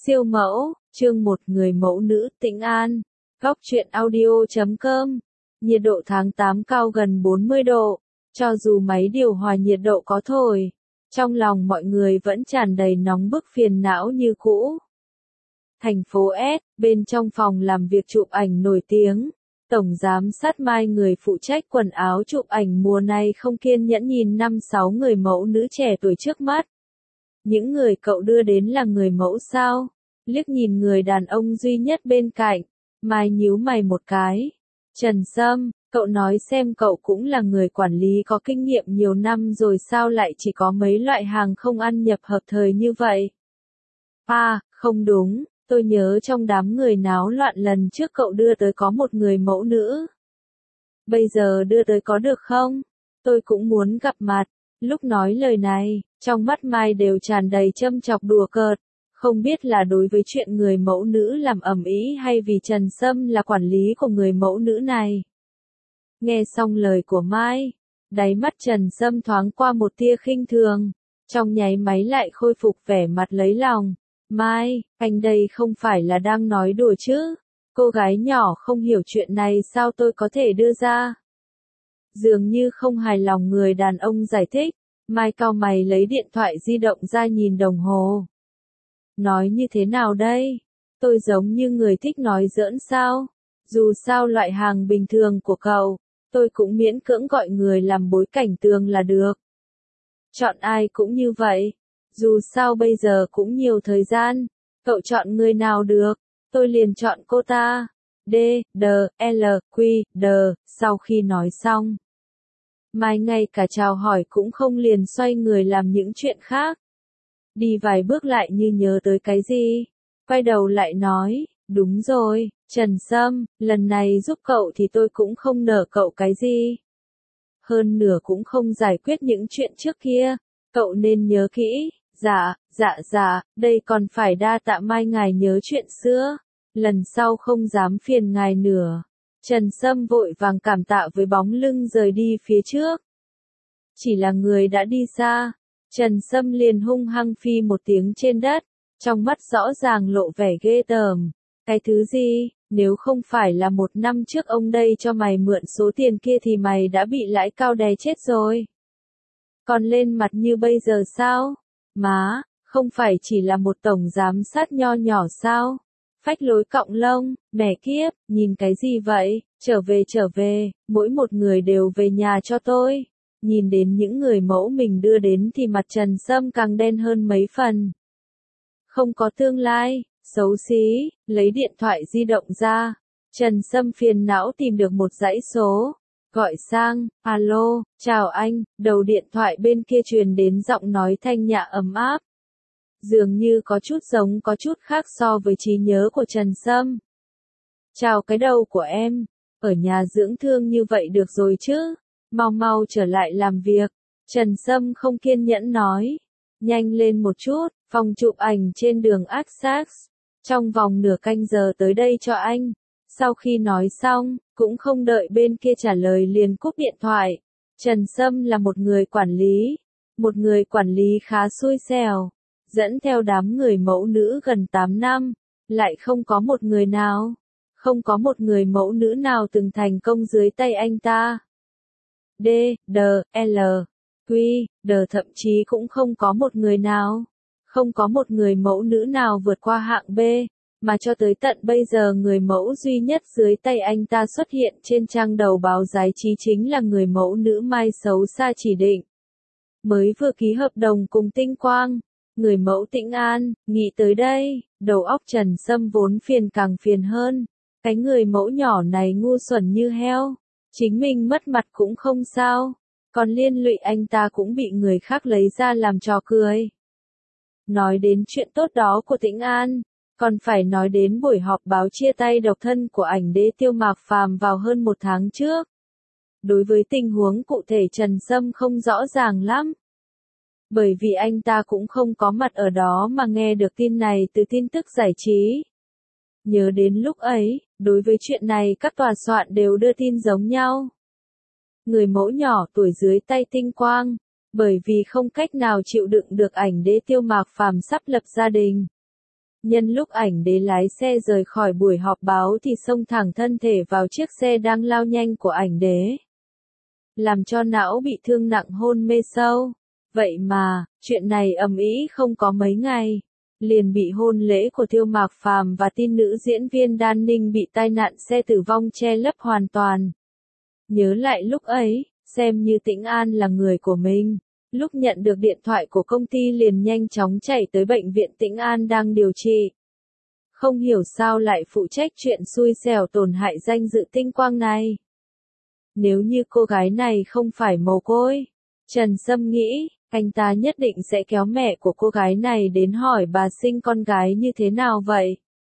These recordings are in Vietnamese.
Siêu mẫu, chương 1 người mẫu nữ Tĩnh An. Góc truyện audio.com. Nhiệt độ tháng 8 cao gần 40 độ. Cho dù máy điều hòa nhiệt độ có thổi, trong lòng mọi người vẫn tràn đầy nóng bức phiền não như cũ. Thành phố S, bên trong phòng làm việc chụp ảnh nổi tiếng. Tổng giám sát Mai, người phụ trách quần áo chụp ảnh mùa này, không kiên nhẫn nhìn 5-6 người mẫu nữ trẻ tuổi trước mắt. Những người cậu đưa đến là người mẫu sao? Liếc nhìn người đàn ông duy nhất bên cạnh, Mai nhíu mày một cái. Trần Sâm, cậu nói xem, cậu cũng là người quản lý có kinh nghiệm nhiều năm rồi, sao lại chỉ có mấy loại hàng không ăn nhập hợp thời như vậy? À, không đúng, tôi nhớ trong đám người náo loạn lần trước cậu đưa tới có một người mẫu nữ. Bây giờ đưa tới có được không? Tôi cũng muốn gặp mặt. Lúc nói lời này, trong mắt Mai đều tràn đầy châm chọc đùa cợt. Không biết là đối với chuyện người mẫu nữ làm ầm ĩ hay vì Trần Sâm là quản lý của người mẫu nữ này. Nghe xong lời của Mai, đáy mắt Trần Sâm thoáng qua một tia khinh thường, trong nháy máy lại khôi phục vẻ mặt lấy lòng. Mai, anh đây không phải là đang nói đùa chứ? Cô gái nhỏ không hiểu chuyện này sao tôi có thể đưa ra? Dường như không hài lòng người đàn ông giải thích, Mai cau mày lấy điện thoại di động ra nhìn đồng hồ. Nói như thế nào đây? Tôi giống như người thích nói giỡn sao? Dù sao loại hàng bình thường của cậu, tôi cũng miễn cưỡng gọi người làm bối cảnh tường là được. Chọn ai cũng như vậy. Dù sao bây giờ cũng nhiều thời gian, cậu chọn người nào được, tôi liền chọn cô ta. D, D, L, Q, D. Sau khi nói xong, Mai ngay cả chào hỏi cũng không, liền xoay người làm những chuyện khác. Đi vài bước lại như nhớ tới cái gì, quay đầu lại nói, đúng rồi, Trần Sâm, lần này giúp cậu thì tôi cũng không nợ cậu cái gì. Hơn nửa cũng không giải quyết những chuyện trước kia, cậu nên nhớ kỹ. Dạ, đây còn phải đa tạ Mai ngài nhớ chuyện xưa, lần sau không dám phiền ngài nữa. Trần Sâm vội vàng cảm tạ với bóng lưng rời đi phía trước. Chỉ là người đã đi xa, Trần Sâm liền hung hăng phi một tiếng trên đất, trong mắt rõ ràng lộ vẻ ghê tởm. Cái thứ gì, nếu không phải là 1 năm trước ông đây cho mày mượn số tiền kia thì mày đã bị lãi cao đè chết rồi. Còn lên mặt như bây giờ sao? Má, không phải chỉ là một tổng giám sát nho nhỏ sao? Phách lối cọng lông, mẹ kiếp, nhìn cái gì vậy? Trở về, mỗi một người đều về nhà cho tôi. Nhìn đến những người mẫu mình đưa đến thì mặt Trần Sâm càng đen hơn mấy phần. Không có tương lai, xấu xí, lấy điện thoại di động ra. Trần Sâm phiền não tìm được một dãy số. Gọi sang, alo, chào anh, đầu điện thoại bên kia truyền đến giọng nói thanh nhã ấm áp. Dường như có chút giống có chút khác so với trí nhớ của Trần Sâm. Chào cái đầu của em, ở nhà dưỡng thương như vậy được rồi chứ, mau trở lại làm việc. Trần Sâm không kiên nhẫn nói, nhanh lên một chút, phòng chụp ảnh trên đường Essex, trong vòng nửa canh giờ tới đây cho anh. Sau khi nói xong, cũng không đợi bên kia trả lời liền cúp điện thoại. Trần Sâm là một người quản lý khá xui xẻo, dẫn theo đám người mẫu nữ gần 8 năm, lại không có một người mẫu nữ nào từng thành công dưới tay anh ta. D, D, L, Q, D, thậm chí cũng không có một người mẫu nữ nào vượt qua hạng B. Mà cho tới tận bây giờ người mẫu duy nhất dưới tay anh ta xuất hiện trên trang đầu báo giải trí chính là người mẫu nữ Mai xấu xa chỉ định. Mới vừa ký hợp đồng cùng Tinh Quang, người mẫu Tĩnh An. Nghĩ tới đây, đầu óc Trần Sâm vốn phiền càng phiền hơn. Cái người mẫu nhỏ này ngu xuẩn như heo. Chính mình mất mặt cũng không sao, còn liên lụy anh ta cũng bị người khác lấy ra làm trò cười. Nói đến chuyện tốt đó của Tĩnh An, còn phải nói đến buổi họp báo chia tay độc thân của ảnh đế Tiêu Mạc Phàm vào hơn 1 tháng trước. Đối với tình huống cụ thể Trần Sâm không rõ ràng lắm. Bởi vì anh ta cũng không có mặt ở đó mà nghe được tin này từ tin tức giải trí. Nhớ đến lúc ấy, đối với chuyện này các tòa soạn đều đưa tin giống nhau. Người mẫu nhỏ tuổi dưới tay Tinh Quang, bởi vì không cách nào chịu đựng được ảnh đế Tiêu Mạc Phàm sắp lập gia đình. Nhân lúc ảnh đế lái xe rời khỏi buổi họp báo thì xông thẳng thân thể vào chiếc xe đang lao nhanh của ảnh đế, làm cho não bị thương nặng hôn mê sâu. Vậy mà, chuyện này ầm ĩ không có mấy ngày, liền bị hôn lễ của Tiêu Mạc Phàm và tin nữ diễn viên Đan Ninh bị tai nạn xe tử vong che lấp hoàn toàn. Nhớ lại lúc ấy, xem như Tĩnh An là người của mình, lúc nhận được điện thoại của công ty liền nhanh chóng chạy tới bệnh viện Tĩnh An đang điều trị. Không hiểu sao lại phụ trách chuyện xui xẻo tổn hại danh dự Tinh Quang này. Nếu như cô gái này không phải mồ côi, Trần Sâm nghĩ, anh ta nhất định sẽ kéo mẹ của cô gái này đến hỏi bà sinh con gái như thế nào vậy.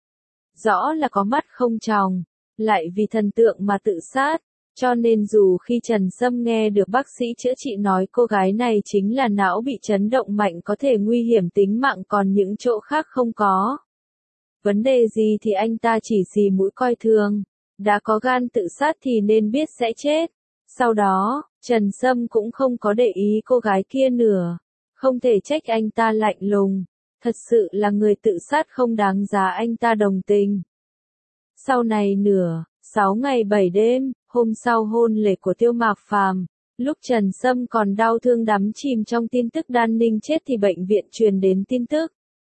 Rõ là có mắt không tròng, lại vì thần tượng mà tự sát, cho nên dù khi Trần Sâm nghe được bác sĩ chữa trị nói cô gái này chính là não bị chấn động mạnh có thể nguy hiểm tính mạng còn những chỗ khác không có vấn đề gì thì anh ta chỉ xì mũi coi thường, đã có gan tự sát thì nên biết sẽ chết. Sau đó, Trần Sâm cũng không có để ý cô gái kia nữa, không thể trách anh ta lạnh lùng, thật sự là người tự sát không đáng giá anh ta đồng tình. Sau này nữa, 6 ngày 7 đêm, hôm sau hôn lễ của Tiêu Mạc Phàm, lúc Trần Sâm còn đau thương đắm chìm trong tin tức Đan Ninh chết thì bệnh viện truyền đến tin tức.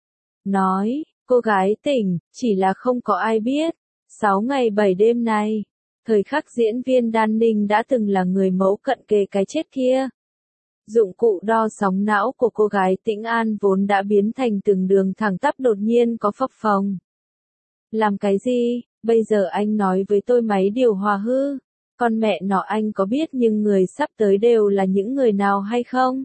Nói, cô gái tỉnh, chỉ là không có ai biết, 6 ngày 7 đêm này, thời khắc diễn viên Đan Ninh đã từng là người mẫu cận kề cái chết kia. Dụng cụ đo sóng não của cô gái Tĩnh An vốn đã biến thành từng đường thẳng tắp đột nhiên có phập phồng. Làm cái gì? Bây giờ anh nói với tôi máy điều hòa hư. Con mẹ nó anh có biết nhưng người sắp tới đều là những người nào hay không?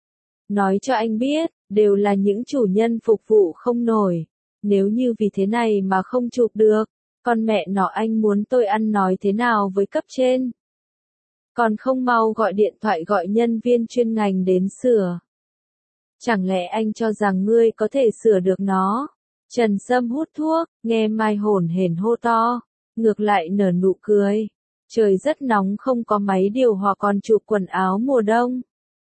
Nói cho anh biết, đều là những chủ nhân phục vụ không nổi. Nếu như vì thế này mà không chụp được, con mẹ nó anh muốn tôi ăn nói thế nào với cấp trên? Còn không mau gọi điện thoại gọi nhân viên chuyên ngành đến sửa. Chẳng lẽ anh cho rằng ngươi có thể sửa được nó? Trần Sâm hút thuốc, nghe Mai hổn hển hô to, ngược lại nở nụ cười. Trời rất nóng không có máy điều hòa còn chụp quần áo mùa đông.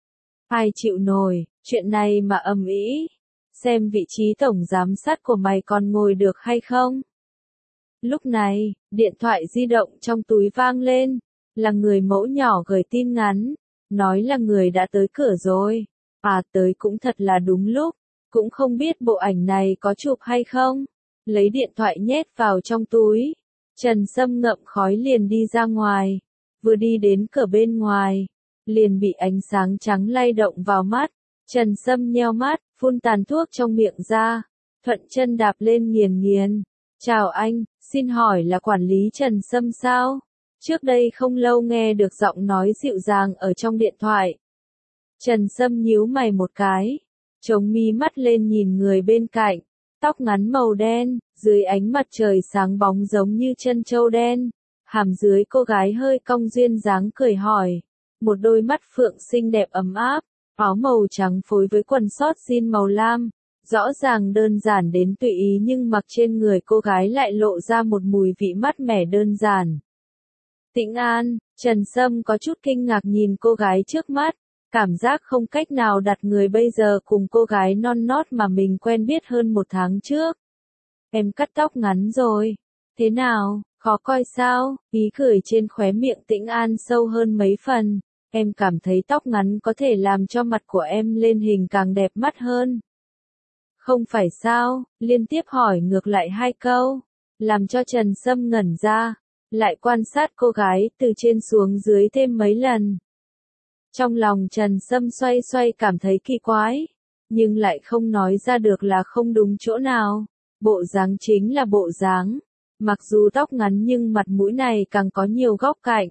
Ai chịu nổi, chuyện này mà ầm ĩ. Xem vị trí tổng giám sát của mày còn ngồi được hay không? Lúc này, điện thoại di động trong túi vang lên, là người mẫu nhỏ gửi tin ngắn, nói là người đã tới cửa rồi. À tới cũng thật là đúng lúc, cũng không biết bộ ảnh này có chụp hay không. Lấy điện thoại nhét vào trong túi, Trần Sâm ngậm khói liền đi ra ngoài, vừa đi đến cửa bên ngoài, liền bị ánh sáng trắng lay động vào mắt. Trần Sâm nheo mắt, phun tàn thuốc trong miệng ra, thuận chân đạp lên nghiền nghiền. Chào anh, xin hỏi là quản lý Trần Sâm sao? Trước đây không lâu nghe được giọng nói dịu dàng ở trong điện thoại. Trần Sâm nhíu mày một cái, chống mí mắt lên nhìn người bên cạnh, tóc ngắn màu đen, dưới ánh mặt trời sáng bóng giống như chân trâu đen, hàm dưới cô gái hơi cong duyên dáng cười hỏi, một đôi mắt phượng xinh đẹp ấm áp, áo màu trắng phối với quần sót jean màu lam, rõ ràng đơn giản đến tùy ý nhưng mặc trên người cô gái lại lộ ra một mùi vị mát mẻ đơn giản. Tĩnh An, Trần Sâm có chút kinh ngạc nhìn cô gái trước mắt, cảm giác không cách nào đặt người bây giờ cùng cô gái non nót mà mình quen biết hơn 1 tháng trước. Em cắt tóc ngắn rồi. Thế nào, khó coi sao? Ý cười trên khóe miệng Tĩnh An sâu hơn mấy phần. Em cảm thấy tóc ngắn có thể làm cho mặt của em lên hình càng đẹp mắt hơn. Không phải sao? Liên tiếp hỏi ngược lại 2 câu, làm cho Trần Sâm ngẩn ra, lại quan sát cô gái từ trên xuống dưới thêm mấy lần. Trong lòng Trần Sâm xoay xoay cảm thấy kỳ quái, nhưng lại không nói ra được là không đúng chỗ nào. Bộ dáng chính là bộ dáng, mặc dù tóc ngắn nhưng mặt mũi này càng có nhiều góc cạnh.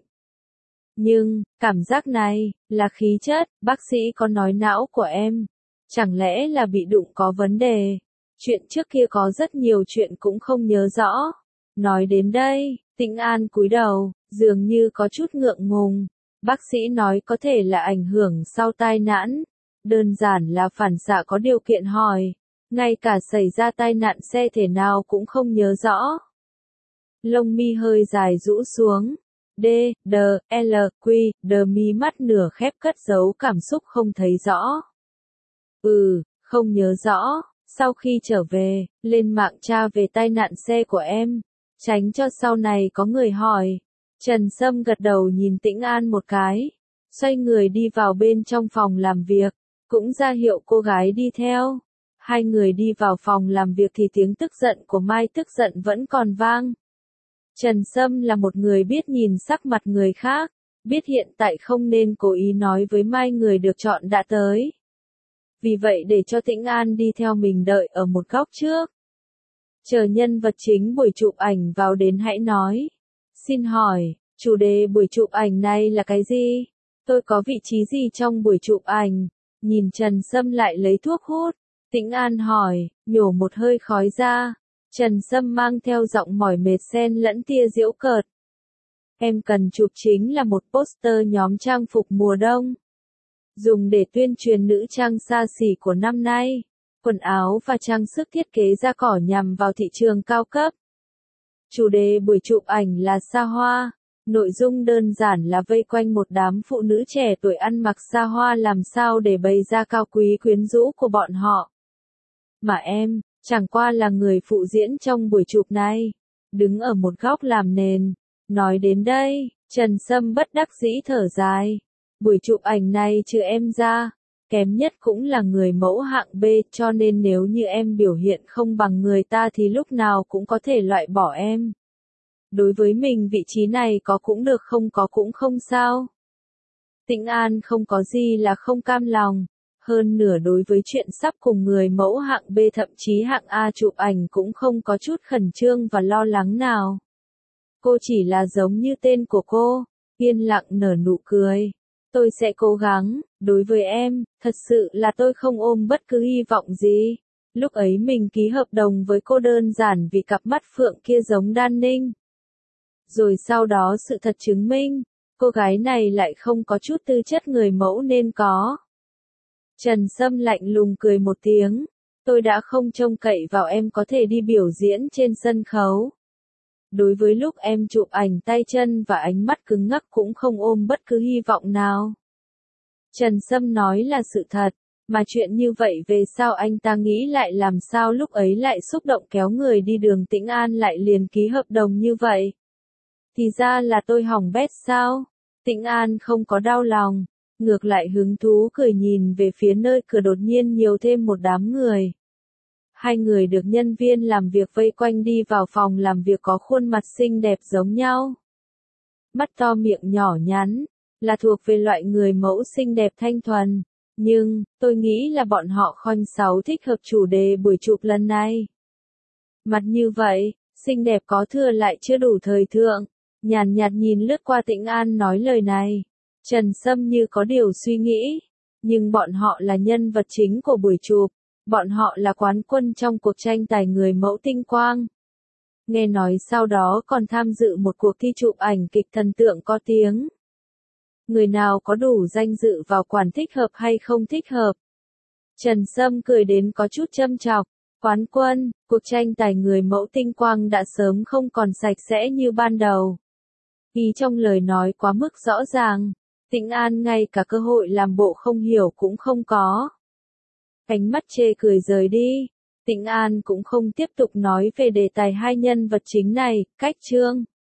Nhưng, cảm giác này, là khí chất, bác sĩ có nói não của em, chẳng lẽ là bị đụng có vấn đề. Chuyện trước kia có rất nhiều chuyện cũng không nhớ rõ. Nói đến đây, Tĩnh An cúi đầu, dường như có chút ngượng ngùng. Bác sĩ nói có thể là ảnh hưởng sau tai nạn, đơn giản là phản xạ có điều kiện hỏi, ngay cả xảy ra tai nạn xe thể nào cũng không nhớ rõ. Lông mi hơi dài rũ xuống, D, D, L, Q, D mi mắt nửa khép cất giấu cảm xúc không thấy rõ. Không nhớ rõ, Sau khi trở về, lên mạng tra về tai nạn xe của em, tránh cho sau này có người hỏi. Trần Sâm gật đầu nhìn Tĩnh An một cái, xoay người đi vào bên trong phòng làm việc, cũng ra hiệu cô gái đi theo. Hai người đi vào phòng làm việc thì tiếng tức giận của Mai tức giận vẫn còn vang. Trần Sâm là một người biết nhìn sắc mặt người khác, biết hiện tại không nên cố ý nói với Mai người được chọn đã tới. Vì vậy để cho Tĩnh An đi theo mình đợi ở một góc trước. Chờ nhân vật chính buổi chụp ảnh vào đến hãy nói. Xin hỏi, chủ đề buổi chụp ảnh này là cái gì? Tôi có vị trí gì trong buổi chụp ảnh? Nhìn Trần Sâm lại lấy thuốc hút. Tĩnh An hỏi, nhổ một hơi khói ra. Trần Sâm mang theo giọng mỏi mệt xen lẫn tia giễu cợt. Em cần chụp chính là một poster nhóm trang phục mùa đông. Dùng để tuyên truyền nữ trang xa xỉ của năm nay. Quần áo và trang sức thiết kế ra cỏ nhằm vào thị trường cao cấp. Chủ đề buổi chụp ảnh là xa hoa. Nội dung đơn giản là vây quanh một đám phụ nữ trẻ tuổi ăn mặc xa hoa làm sao để bày ra cao quý quyến rũ của bọn họ. Mà em, chẳng qua là người phụ diễn trong buổi chụp này. Đứng ở một góc làm nền. Nói đến đây, Trần Sâm bất đắc dĩ thở dài. Buổi chụp ảnh này trừ em ra, kém nhất cũng là người mẫu hạng B, cho nên nếu như em biểu hiện không bằng người ta thì lúc nào cũng có thể loại bỏ em. Đối với mình vị trí này có cũng được không có cũng không sao. Tĩnh An không có gì là không cam lòng. Hơn nửa đối với chuyện sắp cùng người mẫu hạng B thậm chí hạng A chụp ảnh cũng không có chút khẩn trương và lo lắng nào. Cô chỉ là giống như tên của cô, yên lặng nở nụ cười. Tôi sẽ cố gắng, đối với em, thật sự là tôi không ôm bất cứ hy vọng gì. Lúc ấy mình ký hợp đồng với cô đơn giản vì cặp mắt phượng kia giống Đan Ninh. Rồi sau đó sự thật chứng minh, cô gái này lại không có chút tư chất người mẫu nên có. Trần Sâm lạnh lùng cười một tiếng, tôi đã không trông cậy vào em có thể đi biểu diễn trên sân khấu. Đối với lúc em chụp ảnh tay chân và ánh mắt cứng ngắc cũng không ôm bất cứ hy vọng nào. Trần Sâm nói là sự thật, mà chuyện như vậy về sau anh ta nghĩ lại làm sao lúc ấy lại xúc động kéo người đi đường Tĩnh An lại liền ký hợp đồng như vậy. Thì ra là tôi hỏng bét sao? Tĩnh An không có đau lòng, ngược lại hứng thú cười nhìn về phía nơi cửa đột nhiên nhiều thêm một đám người. Hai người được nhân viên làm việc vây quanh đi vào phòng làm việc có khuôn mặt xinh đẹp giống nhau. Mắt to miệng nhỏ nhắn, là thuộc về loại người mẫu xinh đẹp thanh thuần. Nhưng, tôi nghĩ là bọn họ khoanh sáu thích hợp chủ đề buổi chụp lần này. Mặt như vậy, xinh đẹp có thừa lại chưa đủ thời thượng. Nhàn nhạt nhìn lướt qua Tĩnh An nói lời này. Trần Sâm như có điều suy nghĩ. Nhưng bọn họ là nhân vật chính của buổi chụp. Bọn họ là quán quân trong cuộc tranh tài người mẫu tinh quang. Nghe nói sau đó còn tham dự một cuộc thi chụp ảnh kịch thần tượng có tiếng. Người nào có đủ danh dự vào quản thích hợp hay không thích hợp? Trần Sâm cười đến có chút châm chọc. Quán quân, cuộc tranh tài người mẫu tinh quang đã sớm không còn sạch sẽ như ban đầu. Ý trong lời nói quá mức rõ ràng. Tĩnh An ngay cả cơ hội làm bộ không hiểu cũng không có. Ánh mắt chê cười rời đi. Tĩnh An cũng không tiếp tục nói về đề tài hai nhân vật chính này, cách chương.